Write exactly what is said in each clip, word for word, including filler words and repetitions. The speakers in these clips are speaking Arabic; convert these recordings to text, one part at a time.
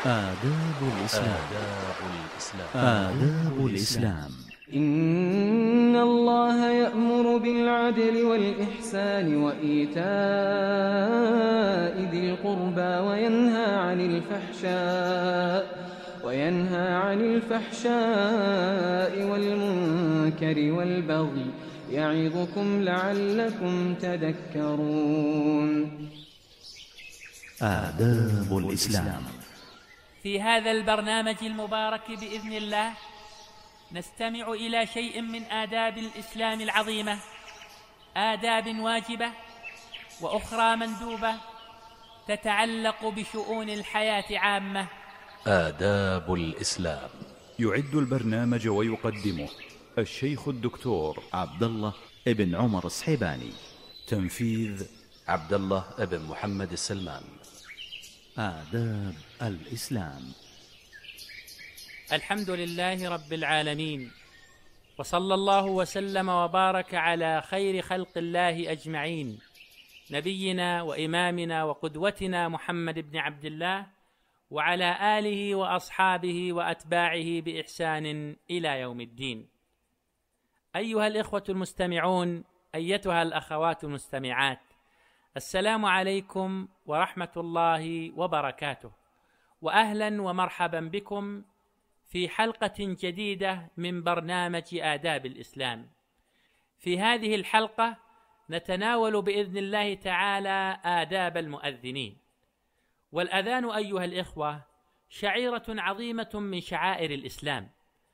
آداب الإسلام. آداب الإسلام. آداب الإسلام. إن الله يأمر بالعدل والإحسان وإيتاء ذي القربى وينهى عن الفحشاء وينهى عن الفحشاء والمنكر والبغي يعظكم لعلكم تذكرون. آداب الإسلام. في هذا البرنامج المبارك بإذن الله نستمع إلى شيء من آداب الإسلام العظيمة، آداب واجبة وأخرى مندوبة تتعلق بشؤون الحياة عامة. آداب الإسلام. يعد البرنامج ويقدمه الشيخ الدكتور عبد الله ابن عمر الصحيباني. تنفيذ عبد الله ابن محمد السلمان. آداب الإسلام. الحمد لله رب العالمين، وصلى الله وسلم وبارك على خير خلق الله أجمعين، نبينا وإمامنا وقدوتنا محمد بن عبد الله، وعلى آله وأصحابه وأتباعه بإحسان إلى يوم الدين. أيها الإخوة المستمعون، أيتها الأخوات المستمعات، السلام عليكم ورحمة الله وبركاته، وأهلا ومرحبا بكم في حلقة جديدة من برنامج آداب الإسلام. في هذه الحلقة نتناول بإذن الله تعالى آداب المؤذنين. والأذان أيها الإخوة شعيرة عظيمة من شعائر الإسلام،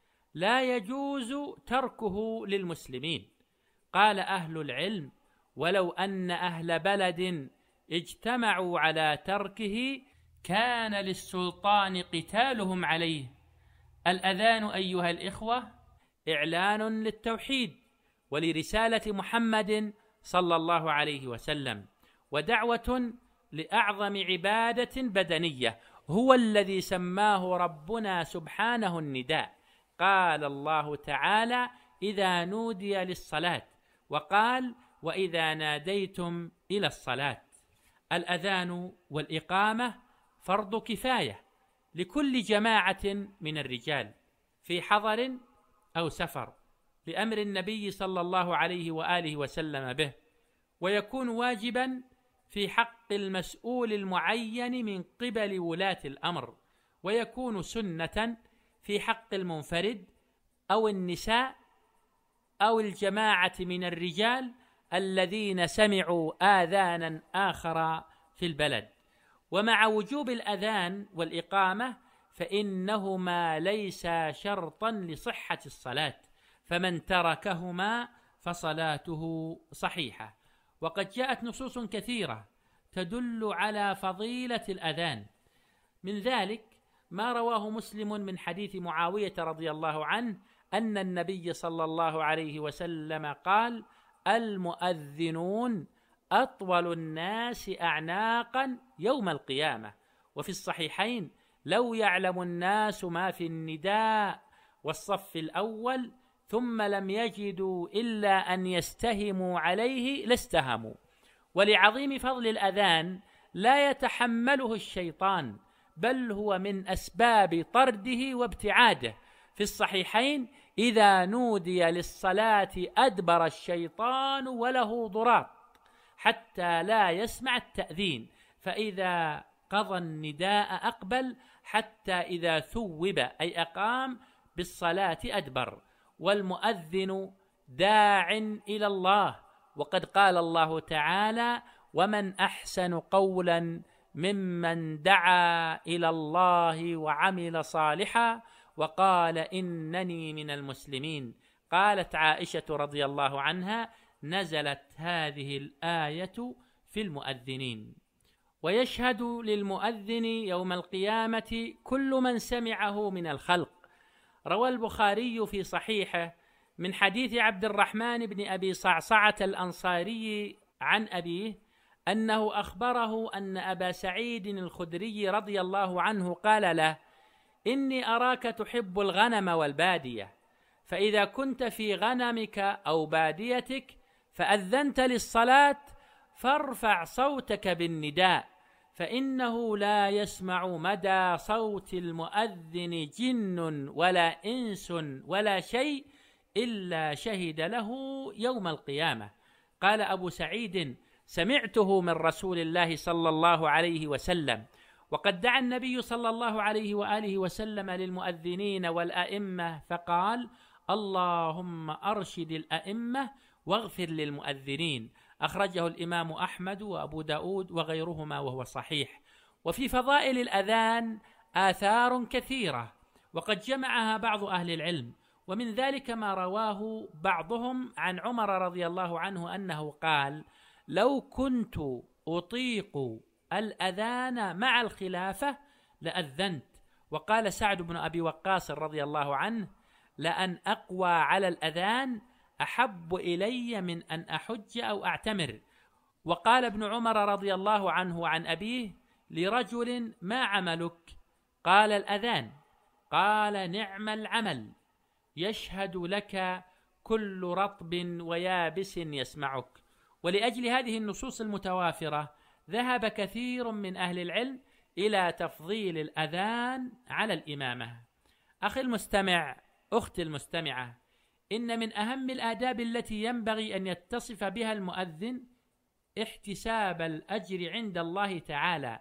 لا يجوز تركه للمسلمين. قال أهل العلم: ولو أن أهل بلد اجتمعوا على تركه كان للسلطان قتالهم عليه. الأذان أيها الإخوة إعلان للتوحيد ولرسالة محمد صلى الله عليه وسلم، ودعوة لأعظم عبادة بدنية هو الذي سماه ربنا سبحانه النداء. قال الله تعالى: إذا نودي للصلاة، وقال: وإذا ناديتم إلى الصلاة. الأذان والإقامة فرض كفاية لكل جماعة من الرجال في حضر أو سفر، لأمر النبي صلى الله عليه وآله وسلم به، ويكون واجبا في حق المسؤول المعين من قبل ولاة الأمر، ويكون سنة في حق المنفرد أو النساء أو الجماعة من الرجال الذين سمعوا آذانا آخر في البلد. ومع وجوب الأذان والإقامة فإنهما ليسا شرطا لصحة الصلاة، فمن تركهما فصلاته صحيحة. وقد جاءت نصوص كثيرة تدل على فضيلة الأذان، من ذلك ما رواه مسلم من حديث معاوية رضي الله عنه أن النبي صلى الله عليه وسلم قال: المؤذنون أطول الناس أعناقا يوم القيامة. وفي الصحيحين: لو يعلم الناس ما في النداء والصف الأول ثم لم يجدوا إلا أن يستهموا عليه لاستهموا. ولعظيم فضل الأذان لا يتحمله الشيطان، بل هو من أسباب طرده وابتعاده. في الصحيحين: إذا نودي للصلاة أدبر الشيطان وله ضراط حتى لا يسمع التأذين، فإذا قضى النداء أقبل حتى إذا ثوب أي أقام بالصلاة أدبر. والمؤذن داع إلى الله، وقد قال الله تعالى: ومن أحسن قولا ممن دعا إلى الله وعمل صالحا وقال إنني من المسلمين. قالت عائشة رضي الله عنها: نزلت هذه الآية في المؤذنين. ويشهد للمؤذن يوم القيامة كل من سمعه من الخلق. روى البخاري في صحيحه من حديث عبد الرحمن بن أبي صعصعة الأنصاري عن أبيه أنه أخبره أن أبا سعيد الخدري رضي الله عنه قال له: إني أراك تحب الغنم والبادية، فإذا كنت في غنمك أو باديتك فأذنت للصلاة فارفع صوتك بالنداء، فإنه لا يسمع مدى صوت المؤذن جن ولا إنس ولا شيء إلا شهد له يوم القيامة. قال أبو سعيد: سمعته من رسول الله صلى الله عليه وسلم. وقد دعا النبي صلى الله عليه وآله وسلم للمؤذنين والأئمة فقال: اللهم أرشد الأئمة واغفر للمؤذنين. أخرجه الإمام أحمد وأبو داود وغيرهما وهو صحيح. وفي فضائل الأذان آثار كثيرة وقد جمعها بعض أهل العلم، ومن ذلك ما رواه بعضهم عن عمر رضي الله عنه أنه قال: لو كنت أطيق الأذان مع الخلافة لأذنت. وقال سعد بن أبي وقاص رضي الله عنه: لأن أقوى على الأذان أحب إلي من أن أحج أو أعتمر. وقال ابن عمر رضي الله عنه عن أبيه لرجل: ما عملك؟ قال: الأذان. قال: نعم العمل، يشهد لك كل رطب ويابس يسمعك. ولأجل هذه النصوص المتوافرة ذهب كثير من أهل العلم إلى تفضيل الأذان على الإمامة. أخي المستمع، أختي المستمعة، إن من أهم الآداب التي ينبغي أن يتصف بها المؤذن احتساب الأجر عند الله تعالى،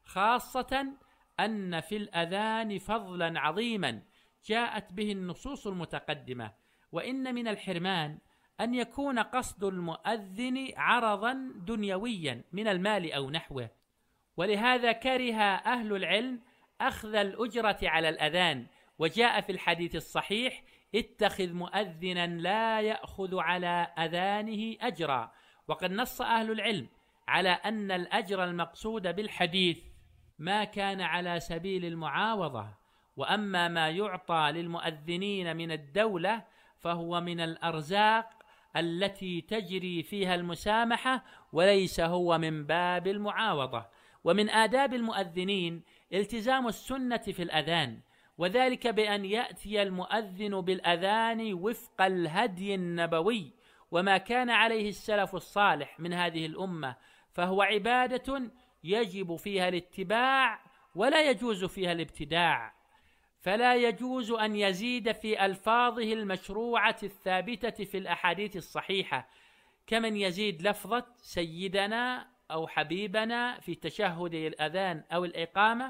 خاصة أن في الأذان فضلا عظيما جاءت به النصوص المتقدمة. وإن من الحرمان أن يكون قصد المؤذن عرضا دنيويا من المال أو نحوه، ولهذا كره أهل العلم أخذ الأجرة على الأذان. وجاء في الحديث الصحيح: اتخذ مؤذنا لا يأخذ على أذانه أجرا. وقد نص أهل العلم على أن الأجر المقصود بالحديث ما كان على سبيل المعاوضة، وأما ما يعطى للمؤذنين من الدولة فهو من الأرزاق التي تجري فيها المسامحة، وليس هو من باب المعاوضة. ومن آداب المؤذنين التزام السنة في الأذان، وذلك بأن يأتي المؤذن بالأذان وفق الهدي النبوي وما كان عليه السلف الصالح من هذه الأمة، فهو عبادة يجب فيها الاتباع ولا يجوز فيها الابتداع. فلا يجوز أن يزيد في ألفاظه المشروعة الثابتة في الأحاديث الصحيحة، كمن يزيد لفظة سيدنا أو حبيبنا في تشهد الأذان أو الإقامة،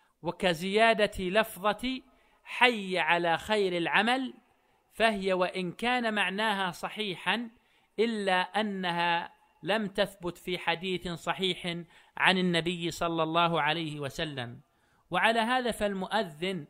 وكزيادة لفظة حي على خير العمل، فهي وإن كان معناها صحيحا إلا أنها لم تثبت في حديث صحيح عن النبي صلى الله عليه وسلم. وعلى هذا فالمؤذن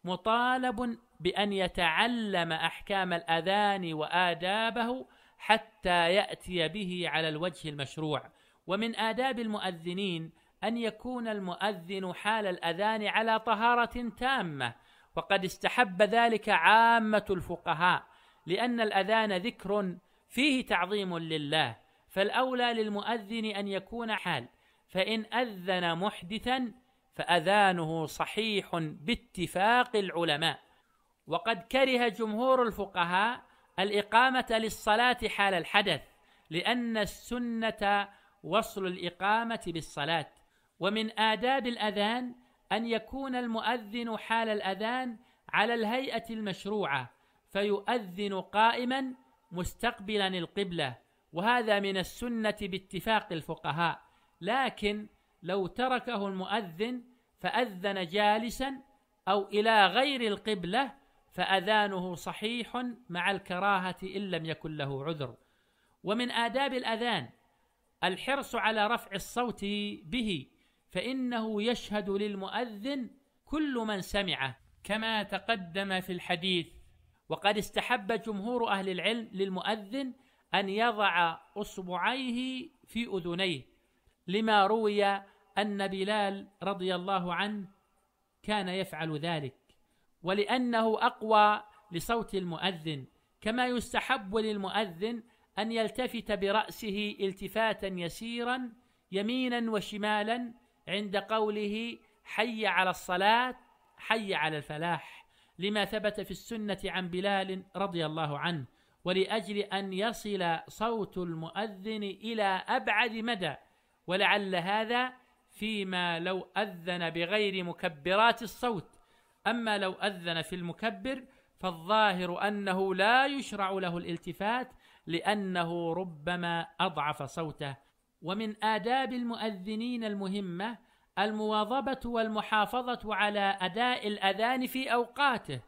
مطالب بأن يتعلم أحكام الأذان وآدابه حتى يأتي به على الوجه المشروع. ومن آداب المؤذنين أن يكون المؤذن حال الأذان على طهارة تامة، وقد استحب ذلك عامة الفقهاء، لأن الأذان ذكر فيه تعظيم لله، فالأولى للمؤذن أن يكون حال. فإن أذن محدثا فأذانه صحيح باتفاق العلماء. وقد كره جمهور الفقهاء الإقامة للصلاة حال الحدث، لأن السنة وصل الإقامة بالصلاة. ومن آداب الأذان أن يكون المؤذن حال الأذان على الهيئة المشروعة، فيؤذن قائما مستقبلا القبلة، وهذا من السنة باتفاق الفقهاء. لكن لو تركه المؤذن فأذن جالسا أو إلى غير القبلة فأذانه صحيح مع الكراهة إن لم يكن له عذر. ومن آداب الأذان الحرص على رفع الصوت به، فإنه يشهد للمؤذن كل من سمعه كما تقدم في الحديث. وقد استحب جمهور أهل العلم للمؤذن أن يضع أصبعيه في أذنيه، لما روي أن بلال رضي الله عنه كان يفعل ذلك، ولأنه أقوى لصوت المؤذن. كما يستحب للمؤذن أن يلتفت برأسه التفاتا يسيرا يمينا وشمالا عند قوله حي على الصلاة حي على الفلاح، لما ثبت في السنة عن بلال رضي الله عنه، ولأجل أن يصل صوت المؤذن إلى أبعد مدى. ولعل هذا فيما لو أذن بغير مكبرات الصوت. أما لو أذن في المكبر فالظاهر أنه لا يشرع له الالتفات، لأنه ربما أضعف صوته. ومن آداب المؤذنين المهمة المواظبة والمحافظة على أداء الأذان في أوقاته،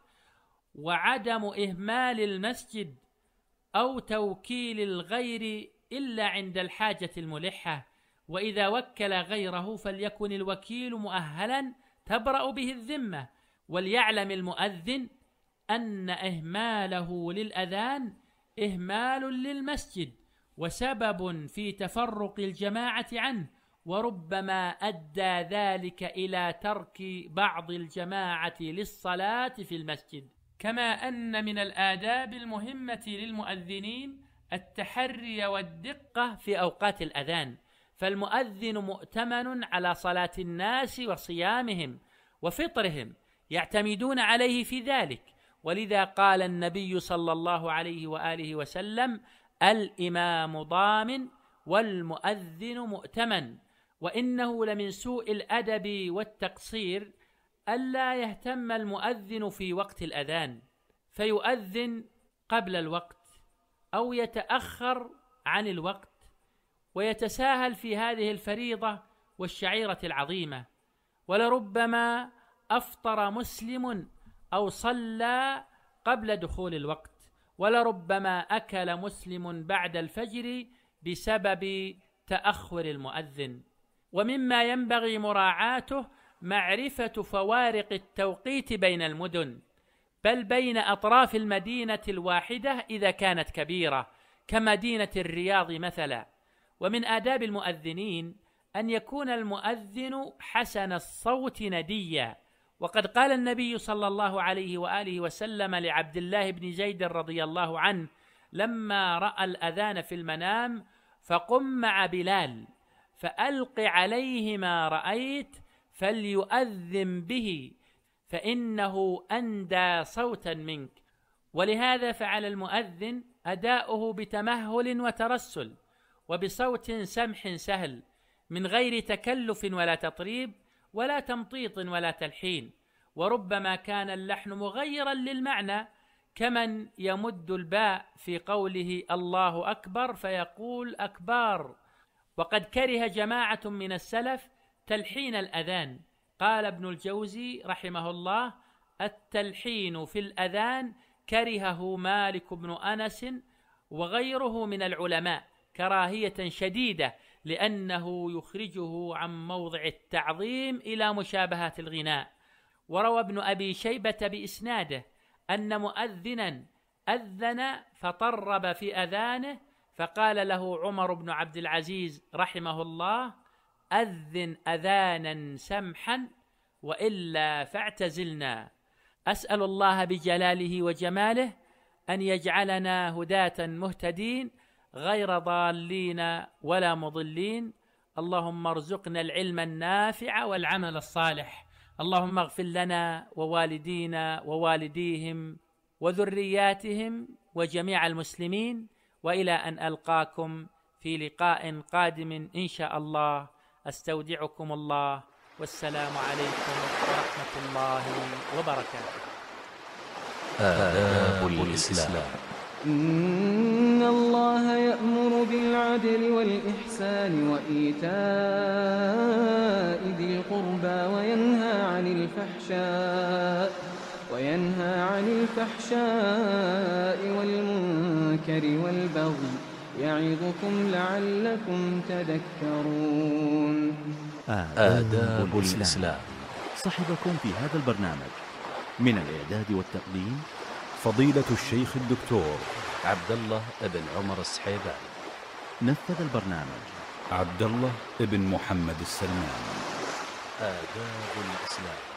وعدم إهمال المسجد أو توكيل الغير إلا عند الحاجة الملحة. وإذا وكل غيره فليكن الوكيل مؤهلا تبرأ به الذمة. وليعلم المؤذن أن إهماله للأذان إهمال للمسجد وسبب في تفرق الجماعة عنه، وربما أدى ذلك إلى ترك بعض الجماعة للصلاة في المسجد. كما أن من الآداب المهمة للمؤذنين التحري والدقة في أوقات الأذان، فالمؤذن مؤتمن على صلاة الناس وصيامهم وفطرهم، يعتمدون عليه في ذلك. ولذا قال النبي صلى الله عليه وآله وسلم: الإمام ضامن والمؤذن مؤتمن. وإنه لمن سوء الأدب والتقصير ألا يهتم المؤذن في وقت الأذان فيؤذن قبل الوقت أو يتأخر عن الوقت، ويتساهل في هذه الفريضة والشعيرة العظيمة. ولربما أفطر مسلم أو صلى قبل دخول الوقت، ولربما أكل مسلم بعد الفجر بسبب تأخر المؤذن. ومما ينبغي مراعاته معرفة فوارق التوقيت بين المدن، بل بين أطراف المدينة الواحدة إذا كانت كبيرة كمدينة الرياض مثلا. ومن آداب المؤذنين أن يكون المؤذن حسن الصوت نديا. وقد قال النبي صلى الله عليه وآله وسلم لعبد الله بن زيد رضي الله عنه لما رأى الأذان في المنام: فقم مع بلال فألق عليه ما رأيت فليؤذن به فإنه أندى صوتا منك. ولهذا فعل المؤذن أداؤه بتمهل وترسل وبصوت سمح سهل، من غير تكلف ولا تطريب ولا تمطيط ولا تلحين. وربما كان اللحن مغيرا للمعنى، كمن يمد الباء في قوله الله أكبر فيقول أكبار. وقد كره جماعة من السلف تلحين الأذان. قال ابن الجوزي رحمه الله: التلحين في الأذان كرهه مالك بن أنس وغيره من العلماء كراهية شديدة، لأنه يخرجه عن موضع التعظيم إلى مشابهة الغناء. وروى ابن أبي شيبة بإسناده أن مؤذنا أذن فطرب في أذانه، فقال له عمر بن عبد العزيز رحمه الله: أذن أذانا سمحا وإلا فاعتزلنا. أسأل الله بجلاله وجماله أن يجعلنا هداة مهتدين غير ضالين ولا مضلين. اللهم ارزقنا العلم النافع والعمل الصالح. اللهم اغفر لنا ووالدينا ووالديهم وذرياتهم وجميع المسلمين، وإلى أن ألقاكم في لقاء قادم إن شاء الله. أستودعكم الله، والسلام عليكم ورحمة الله وبركاته. آداب الإسلام. إن الله يأمر بالعدل والإحسان وإيتاء ذي القربى وينهى عن الفحشاء وينهى عن الفحشاء والمنكر والبغي يعظكم لعلكم تذكرون. آداب الإسلام. صحبكم في هذا البرنامج من الإعداد والتقديم فضيلة الشيخ الدكتور عبد الله بن عمر السحيباني. نفذ البرنامج عبد الله بن محمد السلمان. آداب الإسلام.